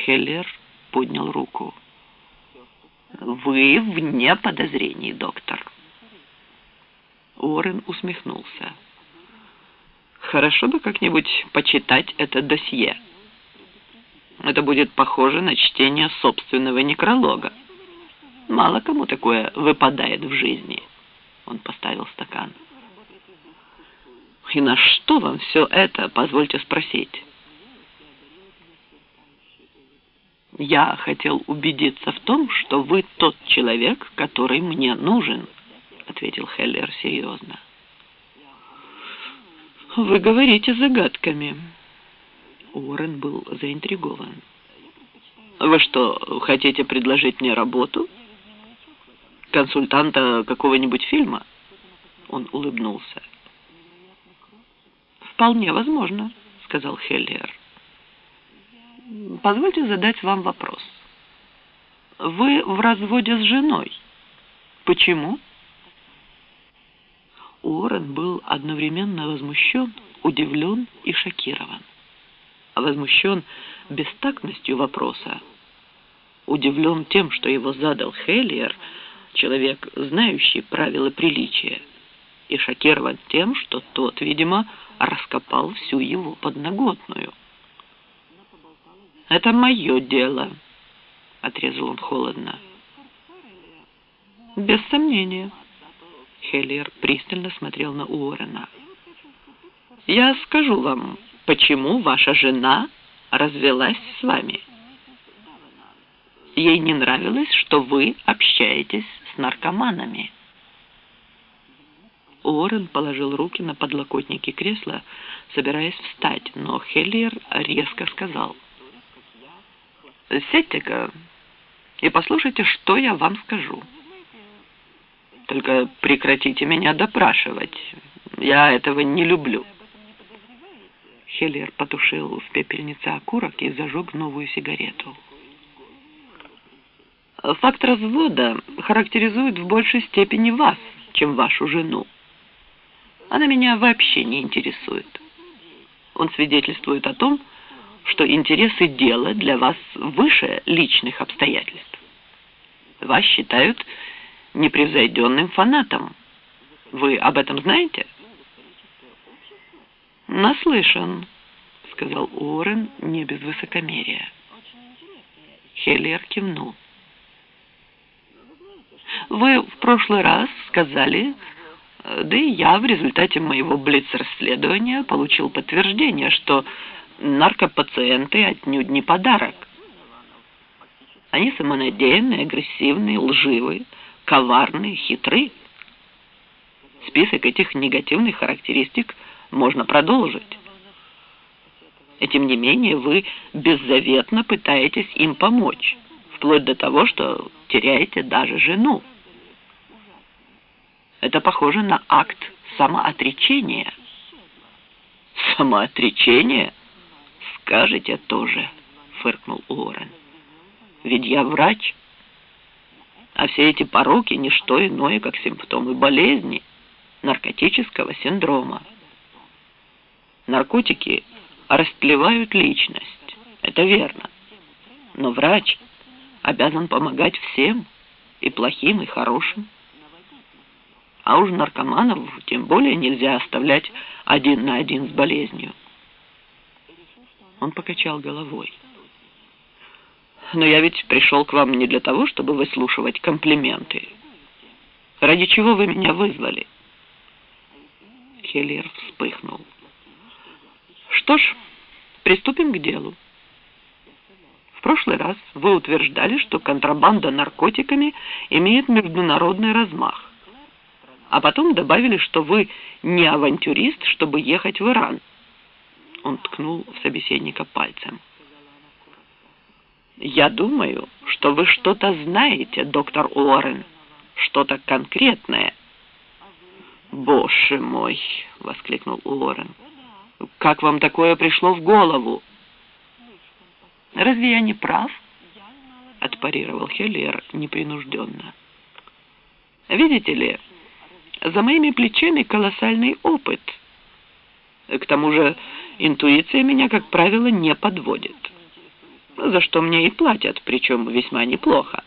Хеллер поднял руку. «Вы вне подозрений, доктор». Уоррен усмехнулся. «Хорошо бы как-нибудь почитать это досье. Это будет похоже на чтение собственного некролога. Мало кому такое выпадает в жизни». Он поставил стакан. «И на что вам все это, позвольте спросить?» «Я хотел убедиться в том, что вы тот человек, который мне нужен», — ответил Хеллер серьезно. «Вы говорите загадками». Уоррен был заинтригован. «Вы что, хотите предложить мне работу? Консультанта какого-нибудь фильма?» Он улыбнулся. «Вполне возможно», — сказал Хеллер. «Позвольте задать вам вопрос. Вы в разводе с женой. Почему?» Уоррен был одновременно возмущен, удивлен и шокирован. Возмущен бестактностью вопроса, удивлен тем, что его задал Хеллер, человек, знающий правила приличия, и шокирован тем, что тот, видимо, раскопал всю его подноготную. «Это мое дело», — отрезал он холодно. «Без сомнения». Хеллер пристально смотрел на Уоррена. «Я скажу вам, почему ваша жена развелась с вами. Ей не нравилось, что вы общаетесь с наркоманами». Уоррен положил руки на подлокотники кресла, собираясь встать, но Хеллер резко сказал: «Сядьте-ка и послушайте, что я вам скажу. Только прекратите меня допрашивать. Я этого не люблю». Хеллер потушил в пепельнице окурок и зажег новую сигарету. «Факт развода характеризует в большей степени вас, чем вашу жену. Она меня вообще не интересует. Он свидетельствует о том, что интересы дела для вас выше личных обстоятельств. Вас считают непревзойденным фанатом. Вы об этом знаете?» «Наслышан», — сказал Уоррен не без высокомерия. Хеллер кивнул. «Вы в прошлый раз сказали, да и я в результате моего блиц-расследования получил подтверждение, что наркопациенты отнюдь не подарок. Они самонадеянные, агрессивные, лживые, коварные, хитры. Список этих негативных характеристик можно продолжить. И тем не менее вы беззаветно пытаетесь им помочь, вплоть до того, что теряете даже жену. Это похоже на акт самоотречения». «Самоотречение? Скажете тоже», — фыркнул Уоррен. «Ведь я врач, а все эти пороки — не что иное, как симптомы болезни, наркотического синдрома. Наркотики растлевают личность, это верно, но врач обязан помогать всем, и плохим, и хорошим. А уж наркоманов тем более нельзя оставлять один на один с болезнью». Он покачал головой. «Но я ведь пришел к вам не для того, чтобы выслушивать комплименты. Ради чего вы меня вызвали?» Хеллер вспыхнул. «Что ж, приступим к делу. В прошлый раз вы утверждали, что контрабанда наркотиками имеет международный размах, а потом добавили, что вы не авантюрист, чтобы ехать в Иран». Он ткнул в собеседника пальцем. «Я думаю, что вы что-то знаете, доктор Уоррен, что-то конкретное». «Боже мой!» — воскликнул Уоррен. «Как вам такое пришло в голову?» «Разве я не прав?» — отпарировал Хеллер непринужденно. «Видите ли, за моими плечами колоссальный опыт. К тому же интуиция меня, как правило, не подводит. за что мне и платят, причем весьма неплохо.